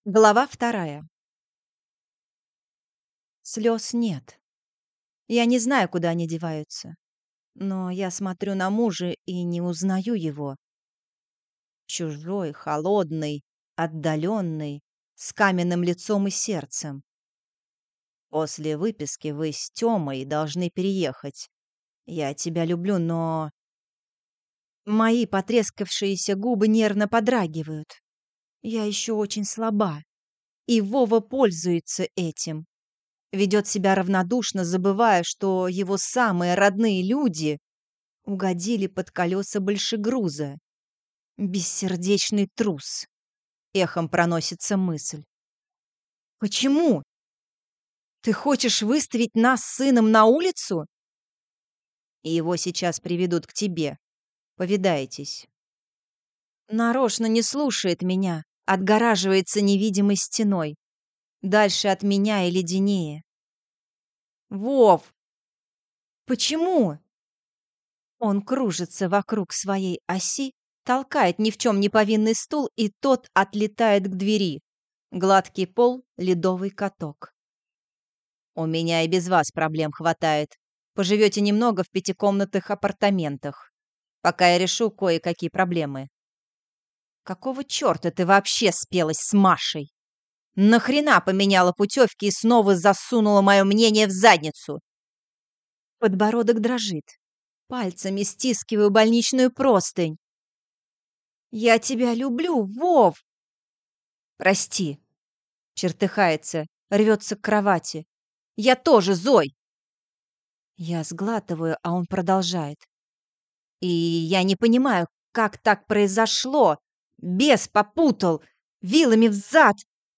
Глава 2. Слез нет. Я не знаю, куда они деваются. Но я смотрю на мужа и не узнаю его. Чужой, холодный, отдаленный, с каменным лицом и сердцем. После выписки вы с Тёмой должны переехать. Я тебя люблю, но... Мои потрескавшиеся губы нервно подрагивают. Я еще очень слаба. И Вова пользуется этим. Ведет себя равнодушно, забывая, что его самые родные люди угодили под колеса большегруза. Бессердечный трус. Эхом проносится мысль. Почему? Ты хочешь выставить нас с сыном на улицу? И его сейчас приведут к тебе. Повидаетесь. Нарочно не слушает меня, отгораживается невидимой стеной. Дальше от меня и леденее. Вов! Почему? Он кружится вокруг своей оси, толкает ни в чем не повинный стул, и тот отлетает к двери. Гладкий пол, ледовый каток. У меня и без вас проблем хватает. Поживете немного в пятикомнатных апартаментах, пока я решу кое-какие проблемы. Какого черта ты вообще спелась с Машей? Нахрена поменяла путевки и снова засунула мое мнение в задницу? Подбородок дрожит. Пальцами стискиваю больничную простынь. «Я тебя люблю, Вов!» «Прости!» Чертыхается, рвется к кровати. «Я тоже, Зой!» Я сглатываю, а он продолжает. «И я не понимаю, как так произошло. Бес попутал, вилами в зад!»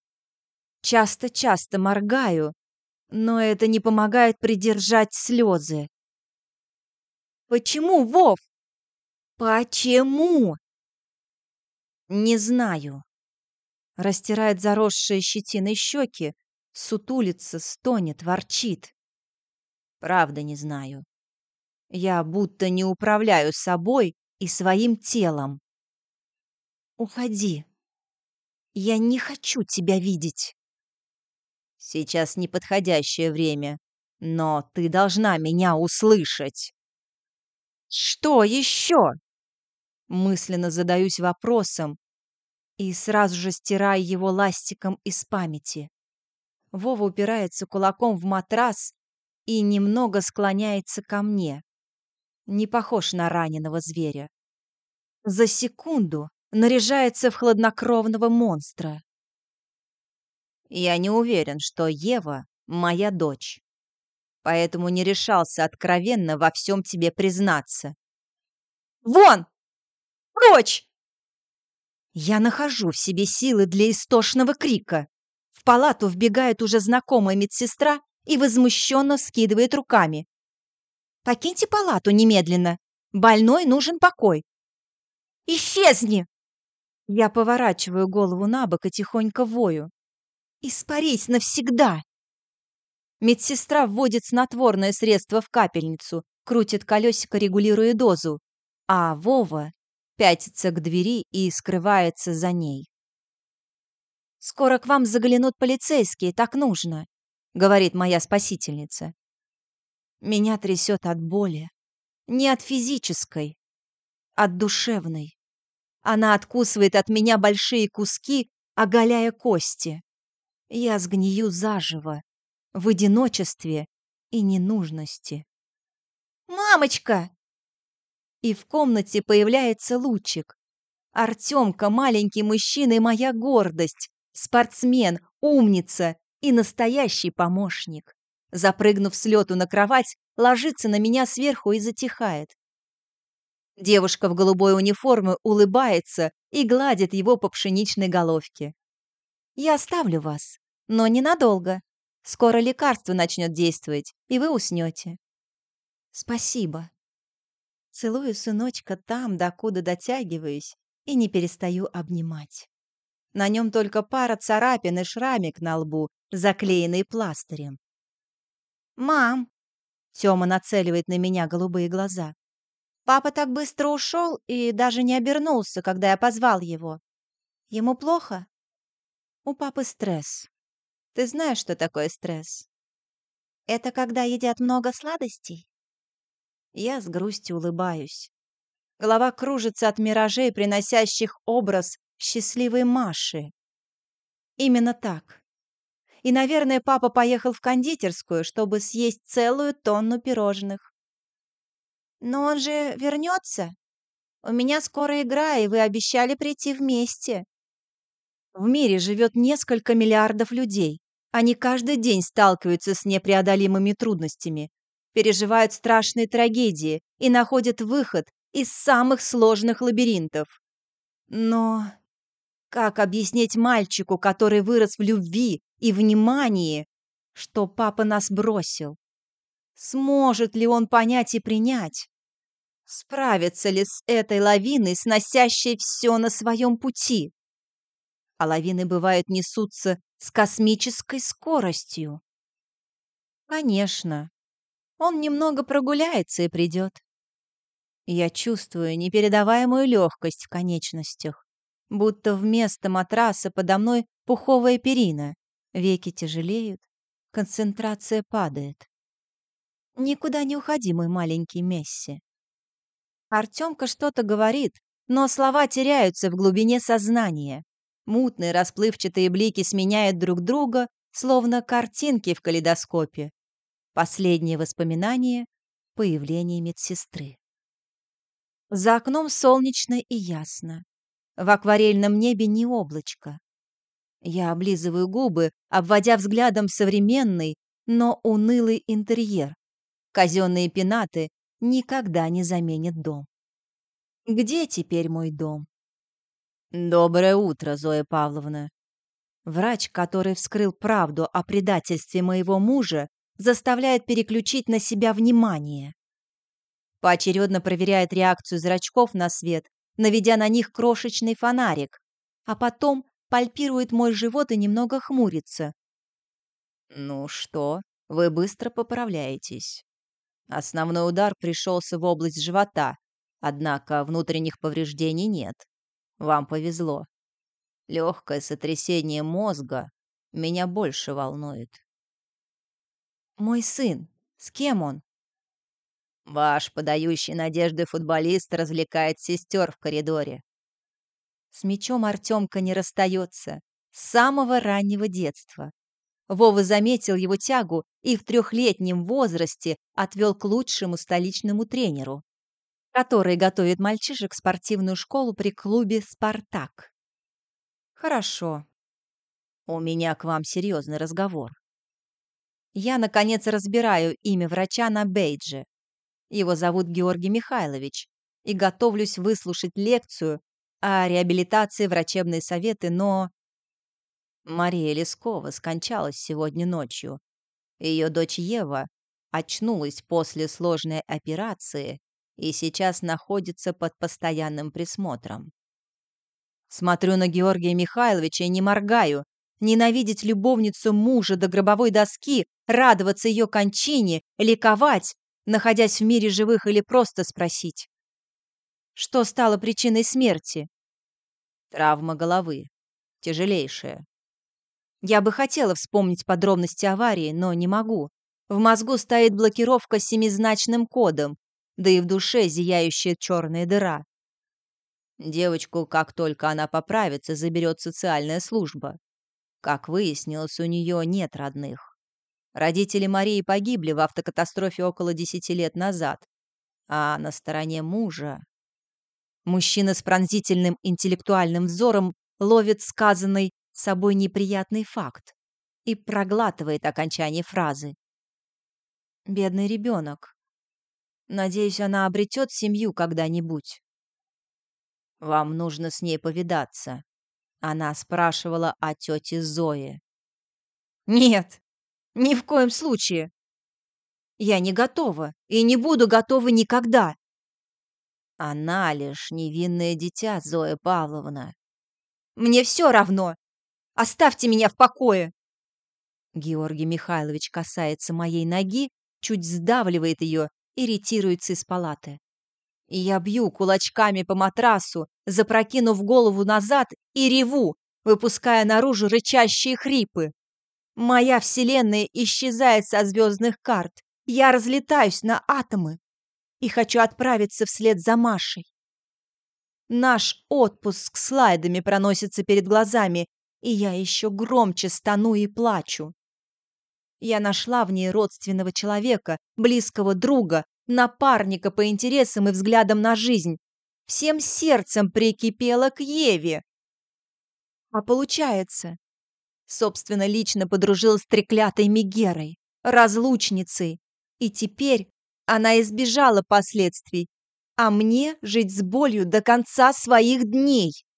Часто-часто моргаю, но это не помогает придержать слезы. «Почему, Вов? Почему?» «Не знаю». Растирает заросшие щетиной щеки, сутулится, стонет, ворчит. Правда не знаю. Я будто не управляю собой и своим телом. Уходи. Я не хочу тебя видеть. Сейчас неподходящее время, но ты должна меня услышать. Что еще? Мысленно задаюсь вопросом и сразу же стираю его ластиком из памяти. Вова упирается кулаком в матрас и немного склоняется ко мне. Не похож на раненого зверя. За секунду наряжается в хладнокровного монстра. Я не уверен, что Ева моя дочь, поэтому не решался откровенно во всем тебе признаться. Вон! Прочь! Я нахожу в себе силы для истошного крика. В палату вбегает уже знакомая медсестра и возмущенно вскидывает руками. «Покиньте палату немедленно! Больной нужен покой!» «Исчезни!» Я поворачиваю голову на бок и тихонько вою. «Испарись навсегда!» Медсестра вводит снотворное средство в капельницу, крутит колесико, регулируя дозу, а Вова пятится к двери и скрывается за ней. «Скоро к вам заглянут полицейские, так нужно», — говорит моя спасительница. Меня трясет от боли. Не от физической, от душевной. Она откусывает от меня большие куски, оголяя кости. Я сгнию заживо, в одиночестве и ненужности. «Мамочка!» И в комнате появляется Лучик. Артемка, маленький мужчина и моя гордость, спортсмен, умница и настоящий помощник. Запрыгнув с лету на кровать, ложится на меня сверху и затихает. Девушка в голубой униформе улыбается и гладит его по пшеничной головке. «Я оставлю вас, но ненадолго. Скоро лекарство начнет действовать, и вы уснете». «Спасибо». Целую сыночка там, докуда дотягиваюсь, и не перестаю обнимать. На нем только пара царапин и шрамик на лбу, заклеенный пластырем. «Мам!» — Тёма нацеливает на меня голубые глаза. «Папа так быстро ушел и даже не обернулся, когда я позвал его. Ему плохо?» У папы стресс. Ты знаешь, что такое стресс? Это когда едят много сладостей? Я с грустью улыбаюсь. Голова кружится от миражей, приносящих образ счастливой Маши. Именно так. И, наверное, папа поехал в кондитерскую, чтобы съесть целую тонну пирожных. Но он же вернется. У меня скоро игра, и вы обещали прийти вместе. В мире живет несколько миллиардов людей. Они каждый день сталкиваются с непреодолимыми трудностями, переживают страшные трагедии и находят выход из самых сложных лабиринтов. Но как объяснить мальчику, который вырос в любви и внимании, что папа нас бросил? Сможет ли он понять и принять? Справится ли с этой лавиной, сносящей все на своем пути? А лавины, бывают, несутся с космической скоростью. Конечно, он немного прогуляется и придет. Я чувствую непередаваемую легкость в конечностях, будто вместо матраса подо мной пуховая перина. Веки тяжелеют, концентрация падает. Никуда не уходи, мой маленький Месси. Артемка что-то говорит, но слова теряются в глубине сознания. Мутные расплывчатые блики сменяют друг друга, словно картинки в калейдоскопе. Последнее воспоминание — появление медсестры. За окном солнечно и ясно. В акварельном небе ни облачко. Я облизываю губы, обводя взглядом современный, но унылый интерьер. Казенные пенаты никогда не заменят дом. Где теперь мой дом? Доброе утро, Зоя Павловна. Врач, который вскрыл правду о предательстве моего мужа, заставляет переключить на себя внимание. Поочередно проверяет реакцию зрачков на свет, наведя на них крошечный фонарик, а потом пальпирует мой живот и немного хмурится. Ну что, вы быстро поправляетесь. Основной удар пришелся в область живота, однако внутренних повреждений нет. Вам повезло. Легкое сотрясение мозга меня больше волнует. Мой сын. С кем он? Ваш подающий надежды футболист развлекает сестер в коридоре. С мячом Артемка не расстается. С самого раннего детства. Вова заметил его тягу и в 3-летнем возрасте отвел к лучшему столичному тренеру, который готовит мальчишек в спортивную школу при клубе «Спартак». Хорошо. У меня к вам серьезный разговор. Я, наконец, разбираю имя врача на бейдже. Его зовут Георгий Михайлович, и готовлюсь выслушать лекцию о реабилитации, врачебные советы, но... Мария Лескова скончалась сегодня ночью. Ее дочь Ева очнулась после сложной операции и сейчас находится под постоянным присмотром. Смотрю на Георгия Михайловича и не моргаю. Ненавидеть любовницу мужа до гробовой доски, радоваться ее кончине, ликовать, находясь в мире живых, или просто спросить. Что стало причиной смерти? Травма головы. Тяжелейшая. Я бы хотела вспомнить подробности аварии, но не могу. В мозгу стоит блокировка семизначным кодом, да и в душе зияющая черная дыра. Девочку, как только она поправится, заберет социальная служба. Как выяснилось, у нее нет родных. Родители Марии погибли в автокатастрофе около 10 лет назад, а на стороне мужа... Мужчина с пронзительным интеллектуальным взором ловит сказанный собой неприятный факт и проглатывает окончание фразы. Бедный ребенок. Надеюсь, она обретет семью когда-нибудь. Вам нужно с ней повидаться. Она спрашивала о тете Зое. Нет, ни в коем случае. Я не готова и не буду готова никогда. Она лишь невинное дитя, Зоя Павловна. Мне все равно. Оставьте меня в покое. Георгий Михайлович касается моей ноги, чуть сдавливает ее и ретируется из палаты. И я бью кулачками по матрасу, запрокинув голову назад, и реву, выпуская наружу рычащие хрипы. Моя вселенная исчезает со звездных карт. Я разлетаюсь на атомы и хочу отправиться вслед за Машей. Наш отпуск слайдами проносится перед глазами, и я еще громче стану и плачу. Я нашла в ней родственного человека, близкого друга, напарника по интересам и взглядам на жизнь. Всем сердцем прикипела к Еве. А получается, собственно, лично подружилась с треклятой Мегерой, разлучницей, и теперь она избежала последствий, а мне жить с болью до конца своих дней.